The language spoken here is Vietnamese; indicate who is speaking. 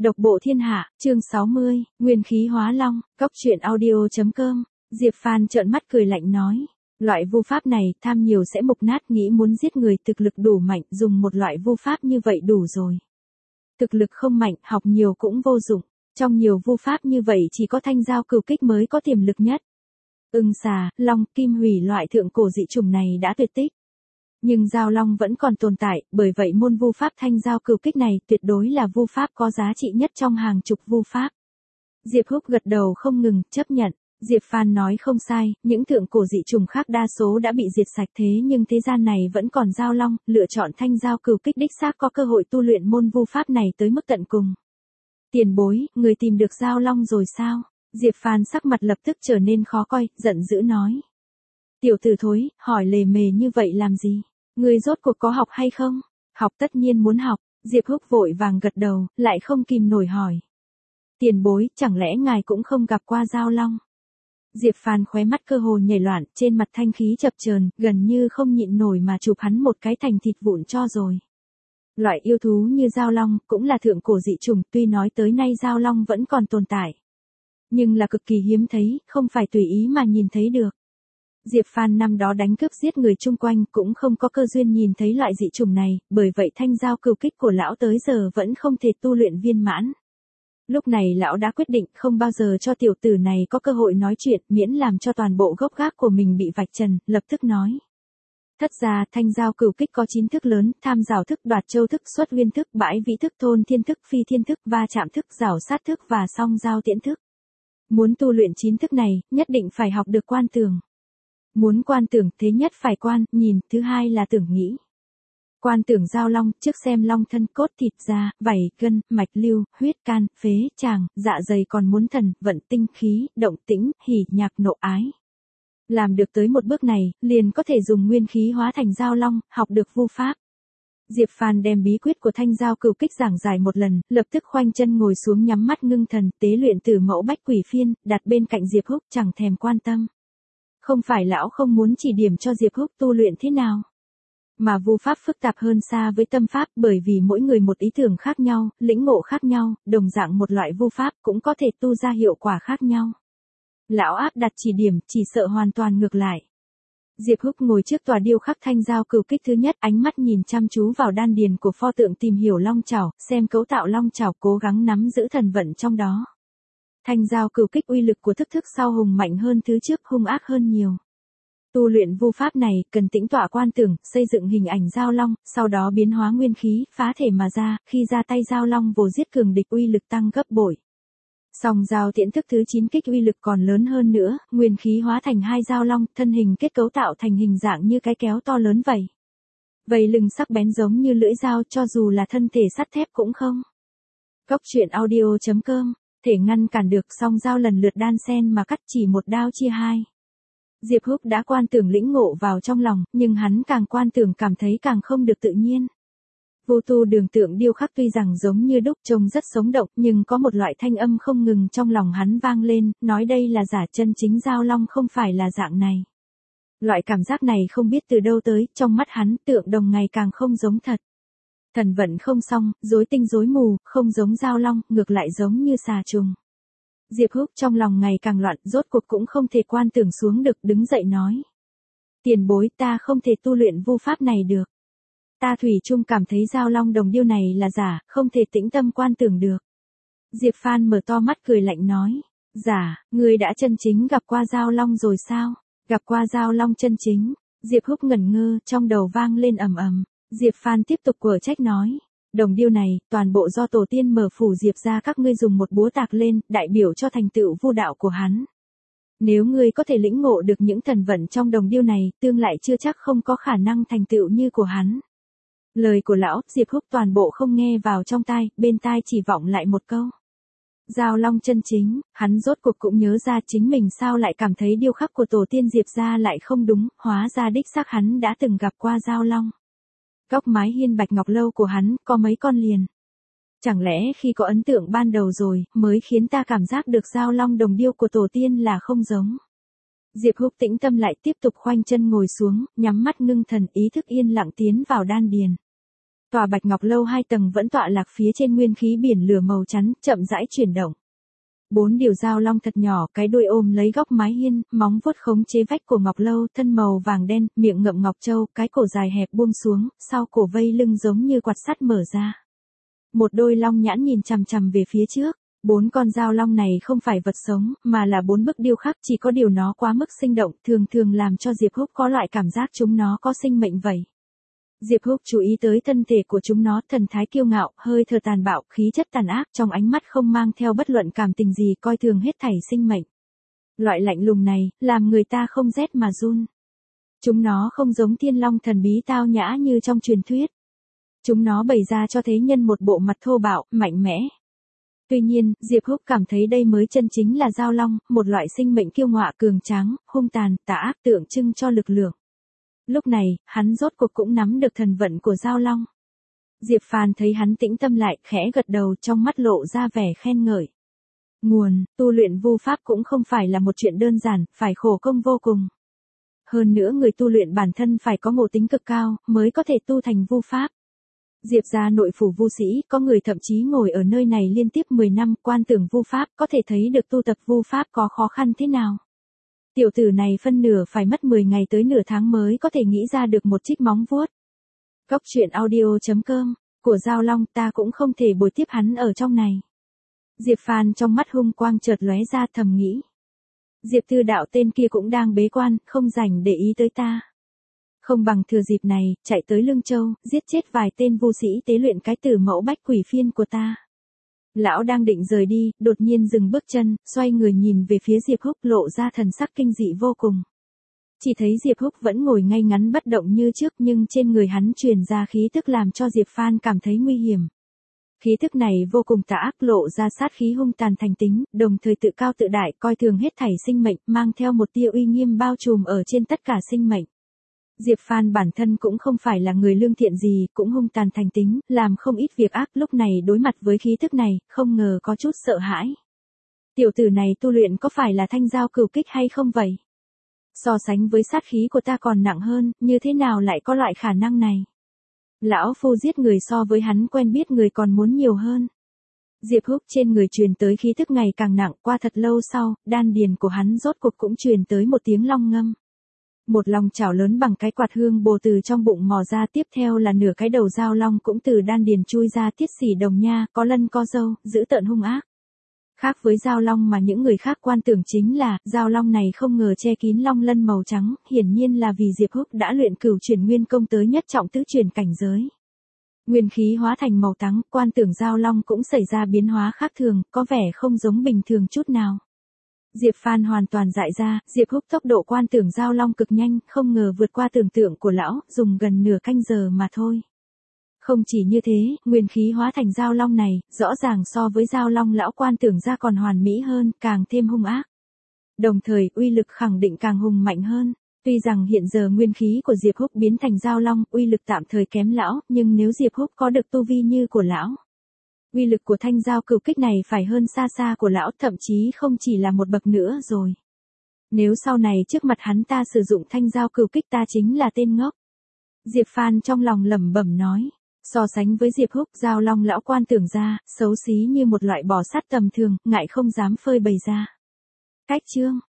Speaker 1: Độc bộ thiên hạ, chương 60, nguyên khí hóa long, cóc truyện audio.com. Diệp Phan trợn mắt cười lạnh nói. Loại vu pháp này, tham nhiều sẽ mục nát, nghĩ muốn giết người thực lực đủ mạnh, dùng một loại vu pháp như vậy đủ rồi. Thực lực không mạnh, học nhiều cũng vô dụng. Trong nhiều vu pháp như vậy chỉ có thanh giao cửu kích mới có tiềm lực nhất. Ưng xà, long, kim hủy loại thượng cổ dị chủng này đã tuyệt tích. Nhưng giao long vẫn còn tồn tại, bởi vậy môn vu pháp thanh giao cửu kích này tuyệt đối là vu pháp có giá trị nhất trong hàng chục vu pháp. Diệp Húc gật đầu không ngừng, chấp nhận. Diệp Phan nói không sai, những thượng cổ dị chủng khác đa số đã bị diệt sạch thế nhưng thế gian này vẫn còn giao long, lựa chọn thanh giao cửu kích đích xác có cơ hội tu luyện môn vu pháp này tới mức tận cùng. Tiền bối, người tìm được giao long rồi sao? Diệp Phan sắc mặt lập tức trở nên khó coi, giận dữ nói. Tiểu tử thối, hỏi lề mề như vậy làm gì? Người rốt cuộc có học hay không? Học tất nhiên muốn học. Diệp Húc vội vàng gật đầu, lại không kìm nổi hỏi. Tiền bối, chẳng lẽ ngài cũng không gặp qua giao long? Diệp Phan khóe mắt cơ hồ nhảy loạn, trên mặt thanh khí chập chờn, gần như không nhịn nổi mà chụp hắn một cái thành thịt vụn cho rồi. Loại yêu thú như giao long cũng là thượng cổ dị chủng, tuy nói tới nay giao long vẫn còn tồn tại, nhưng là cực kỳ hiếm thấy, không phải tùy ý mà nhìn thấy được. Diệp Phan năm đó đánh cướp giết người chung quanh cũng không có cơ duyên nhìn thấy loại dị chủng này, bởi vậy thanh giao cửu kích của lão tới giờ vẫn không thể tu luyện viên mãn. Lúc này lão đã quyết định không bao giờ cho tiểu tử này có cơ hội nói chuyện, miễn làm cho toàn bộ gốc gác của mình bị vạch trần, lập tức nói. Thất ra, thanh giao cửu kích có 9 thức lớn, tham rào thức, đoạt châu thức, xuất uyên thức, bãi vĩ thức, thôn thiên thức, phi thiên thức, va chạm thức, rào sát thức và song giao tiễn thức. Muốn tu luyện 9 thức này, nhất định phải học được quan tưởng. Muốn quan tưởng, thế nhất phải quan, nhìn, thứ hai là tưởng nghĩ. Quan tưởng giao long, trước xem long thân, cốt thịt da, vảy, gân, mạch lưu, huyết can, phế, tràng, dạ dày còn muốn thần, vận tinh khí, động tĩnh, hỉ, nhạc, nộ ái. Làm được tới một bước này, liền có thể dùng nguyên khí hóa thành giao long, học được vu pháp. Diệp Phan đem bí quyết của thanh giao cửu kích giảng giải một lần, lập tức khoanh chân ngồi xuống nhắm mắt ngưng thần, tế luyện Tử Mẫu Bách Quỷ Phiên, đặt bên cạnh Diệp Húc chẳng thèm quan tâm. Không phải lão không muốn chỉ điểm cho Diệp Húc tu luyện thế nào, mà vu pháp phức tạp hơn xa với tâm pháp, bởi vì mỗi người một ý tưởng khác nhau, lĩnh ngộ khác nhau, đồng dạng một loại vu pháp cũng có thể tu ra hiệu quả khác nhau. Lão áp đặt chỉ điểm, chỉ sợ hoàn toàn ngược lại. Diệp Húc ngồi trước tòa điêu khắc thanh giao cửu kích thứ nhất, ánh mắt nhìn chăm chú vào đan điền của pho tượng, tìm hiểu long chảo, xem cấu tạo long chảo, cố gắng nắm giữ thần vận trong đó. Thanh giao cửu kích uy lực của thức thức sau hùng mạnh hơn thứ trước, hung ác hơn nhiều. Tu luyện vu pháp này, cần tĩnh tọa quan tưởng, xây dựng hình ảnh giao long, sau đó biến hóa nguyên khí, phá thể mà ra, khi ra tay giao long vồ giết cường địch uy lực tăng gấp bội. Song giao tiễn thức thứ 9 kích uy lực còn lớn hơn nữa, nguyên khí hóa thành hai giao long, thân hình kết cấu tạo thành hình dạng như cái kéo to lớn vậy. Vầy lưng sắc bén giống như lưỡi dao, cho dù là thân thể sắt thép cũng không. Cóc truyện audio.com, thể ngăn cản được, song giao lần lượt đan xen mà cắt, chỉ một đao chia hai. Diệp Húc đã quan tưởng lĩnh ngộ vào trong lòng, nhưng hắn càng quan tưởng cảm thấy càng không được tự nhiên. Vô tu đường tượng điêu khắc tuy rằng giống như đúc, trông rất sống động, nhưng có một loại thanh âm không ngừng trong lòng hắn vang lên, nói đây là giả, chân chính giao long không phải là dạng này. Loại cảm giác này không biết từ đâu tới, trong mắt hắn tượng đồng ngày càng không giống thật. Thần vận không xong, rối tinh rối mù, không giống giao long, ngược lại giống như xà trùng. Diệp Húc trong lòng ngày càng loạn, rốt cuộc cũng không thể quan tưởng xuống được, đứng dậy nói. Tiền bối, ta không thể tu luyện vu pháp này được. Ta thủy chung cảm thấy giao long đồng điêu này là giả, không thể tĩnh tâm quan tưởng được. Diệp Phan mở to mắt cười lạnh nói. Giả, ngươi đã chân chính gặp qua giao long rồi sao? Gặp qua giao long chân chính. Diệp Húc ngẩn ngơ, trong đầu vang lên ầm ầm. Diệp Phan tiếp tục quở trách nói. Đồng điêu này, toàn bộ do tổ tiên mở phủ Diệp ra các ngươi dùng một búa tạc lên, đại biểu cho thành tựu vu đạo của hắn. Nếu ngươi có thể lĩnh ngộ được những thần vận trong đồng điêu này, tương lại chưa chắc không có khả năng thành tựu như của hắn. Lời của lão, Diệp Húc toàn bộ không nghe vào trong tai, bên tai chỉ vọng lại một câu. Giao long chân chính, hắn rốt cuộc cũng nhớ ra chính mình sao lại cảm thấy điêu khắc của tổ tiên Diệp ra lại không đúng, hóa ra đích xác hắn đã từng gặp qua giao long. Góc mái hiên bạch ngọc lâu của hắn, có mấy con liền. Chẳng lẽ khi có ấn tượng ban đầu rồi, mới khiến ta cảm giác được giao long đồng điêu của tổ tiên là không giống. Diệp Húc tĩnh tâm lại tiếp tục khoanh chân ngồi xuống, nhắm mắt ngưng thần, ý thức yên lặng tiến vào đan điền. Tòa Bạch Ngọc lâu 2 tầng vẫn tọa lạc phía trên nguyên khí biển lửa màu trắng, chậm rãi chuyển động. 4 điều dao long thật nhỏ, cái đuôi ôm lấy góc mái hiên, móng vuốt khống chế vách của ngọc lâu, thân màu vàng đen, miệng ngậm ngọc châu, cái cổ dài hẹp buông xuống, sau cổ vây lưng giống như quạt sắt mở ra. Một đôi long nhãn nhìn chằm chằm về phía trước. 4 con dao long này không phải vật sống, mà là 4 bức điêu khắc, chỉ có điều nó quá mức sinh động, thường thường làm cho Diệp Húc có loại cảm giác chúng nó có sinh mệnh vậy. Diệp Húc chú ý tới thân thể của chúng nó, thần thái kiêu ngạo, hơi thở tàn bạo, khí chất tàn ác, trong ánh mắt không mang theo bất luận cảm tình gì, coi thường hết thảy sinh mệnh. Loại lạnh lùng này, làm người ta không rét mà run. Chúng nó không giống thiên long thần bí tao nhã như trong truyền thuyết. Chúng nó bày ra cho thế nhân một bộ mặt thô bạo, mạnh mẽ. Tuy nhiên, Diệp Húc cảm thấy đây mới chân chính là dao long, một loại sinh mệnh kiêu ngạo cường tráng, hung tàn, tà ác tượng trưng cho lực lượng. Lúc này, hắn rốt cuộc cũng nắm được thần vận của dao long. Diệp Phàn thấy hắn tĩnh tâm lại, khẽ gật đầu, trong mắt lộ ra vẻ khen ngợi. Nguồn, tu luyện vu pháp cũng không phải là một chuyện đơn giản, phải khổ công vô cùng. Hơn nữa người tu luyện bản thân phải có ngộ tính cực cao, mới có thể tu thành vu pháp. Diệp gia nội phủ vu sĩ, có người thậm chí ngồi ở nơi này liên tiếp 10 năm, quan tưởng vu pháp, có thể thấy được tu tập vu pháp có khó khăn thế nào. Tiểu tử này phân nửa phải mất 10 ngày tới nửa tháng mới có thể nghĩ ra được một chiếc móng vuốt. Cốc truyện audio.com, của Giao Long, ta cũng không thể bồi tiếp hắn ở trong này. Diệp Phàn trong mắt hung quang chợt lóe ra, thầm nghĩ. Diệp Tư Đạo tên kia cũng đang bế quan, không rảnh để ý tới ta. Không bằng thừa dịp này, chạy tới Lương Châu, giết chết vài tên vu sĩ tế luyện cái tử mẫu bách quỷ phiên của ta. Lão đang định rời đi, đột nhiên dừng bước chân, xoay người nhìn về phía Diệp Húc, lộ ra thần sắc kinh dị vô cùng. Chỉ thấy Diệp Húc vẫn ngồi ngay ngắn bất động như trước, nhưng trên người hắn truyền ra khí tức làm cho Diệp Phan cảm thấy nguy hiểm. Khí tức này vô cùng tà ác, lộ ra sát khí hung tàn thành tính, đồng thời tự cao tự đại, coi thường hết thảy sinh mệnh, mang theo một tia uy nghiêm bao trùm ở trên tất cả sinh mệnh. Diệp Phan bản thân cũng không phải là người lương thiện gì, cũng hung tàn thành tính, làm không ít việc ác, lúc này đối mặt với khí tức này, không ngờ có chút sợ hãi. Tiểu tử này tu luyện có phải là thanh giao cửu kích hay không vậy? So sánh với sát khí của ta còn nặng hơn, như thế nào lại có loại khả năng này? Lão phu giết người so với hắn quen biết người còn muốn nhiều hơn. Diệp Húc trên người truyền tới khí tức ngày càng nặng, qua thật lâu sau, đan điền của hắn rốt cuộc cũng truyền tới một tiếng long ngâm. Một lòng chảo lớn bằng cái quạt hương bồ từ trong bụng mò ra, tiếp theo là nửa cái đầu dao long cũng từ đan điền chui ra, tiết xỉ đồng nha, có lân có râu, dữ tợn hung ác. Khác với dao long mà những người khác quan tưởng chính là, dao long này không ngờ che kín long lân màu trắng, hiển nhiên là vì Diệp Húc đã luyện cửu chuyển nguyên công tới nhất trọng tứ chuyển cảnh giới. Nguyên khí hóa thành màu trắng, quan tưởng dao long cũng xảy ra biến hóa khác thường, có vẻ không giống bình thường chút nào. Diệp Phan hoàn toàn dại ra, Diệp Húc tốc độ quan tưởng dao long cực nhanh, không ngờ vượt qua tưởng tượng của lão, dùng gần nửa canh giờ mà thôi. Không chỉ như thế, nguyên khí hóa thành dao long này, rõ ràng so với dao long lão quan tưởng ra còn hoàn mỹ hơn, càng thêm hung ác. Đồng thời, uy lực khẳng định càng hùng mạnh hơn. Tuy rằng hiện giờ nguyên khí của Diệp Húc biến thành dao long, uy lực tạm thời kém lão, nhưng nếu Diệp Húc có được tu vi như của lão, uy lực của thanh giao cửu kích này phải hơn xa xa của lão, thậm chí không chỉ là một bậc nữa rồi. Nếu sau này trước mặt hắn ta sử dụng thanh giao cửu kích, ta chính là tên ngốc. Diệp Phan trong lòng lẩm bẩm nói. So sánh với Diệp Húc, dao long lão quan tưởng ra, xấu xí như một loại bò sát tầm thường, ngại không dám phơi bày ra. Cách chương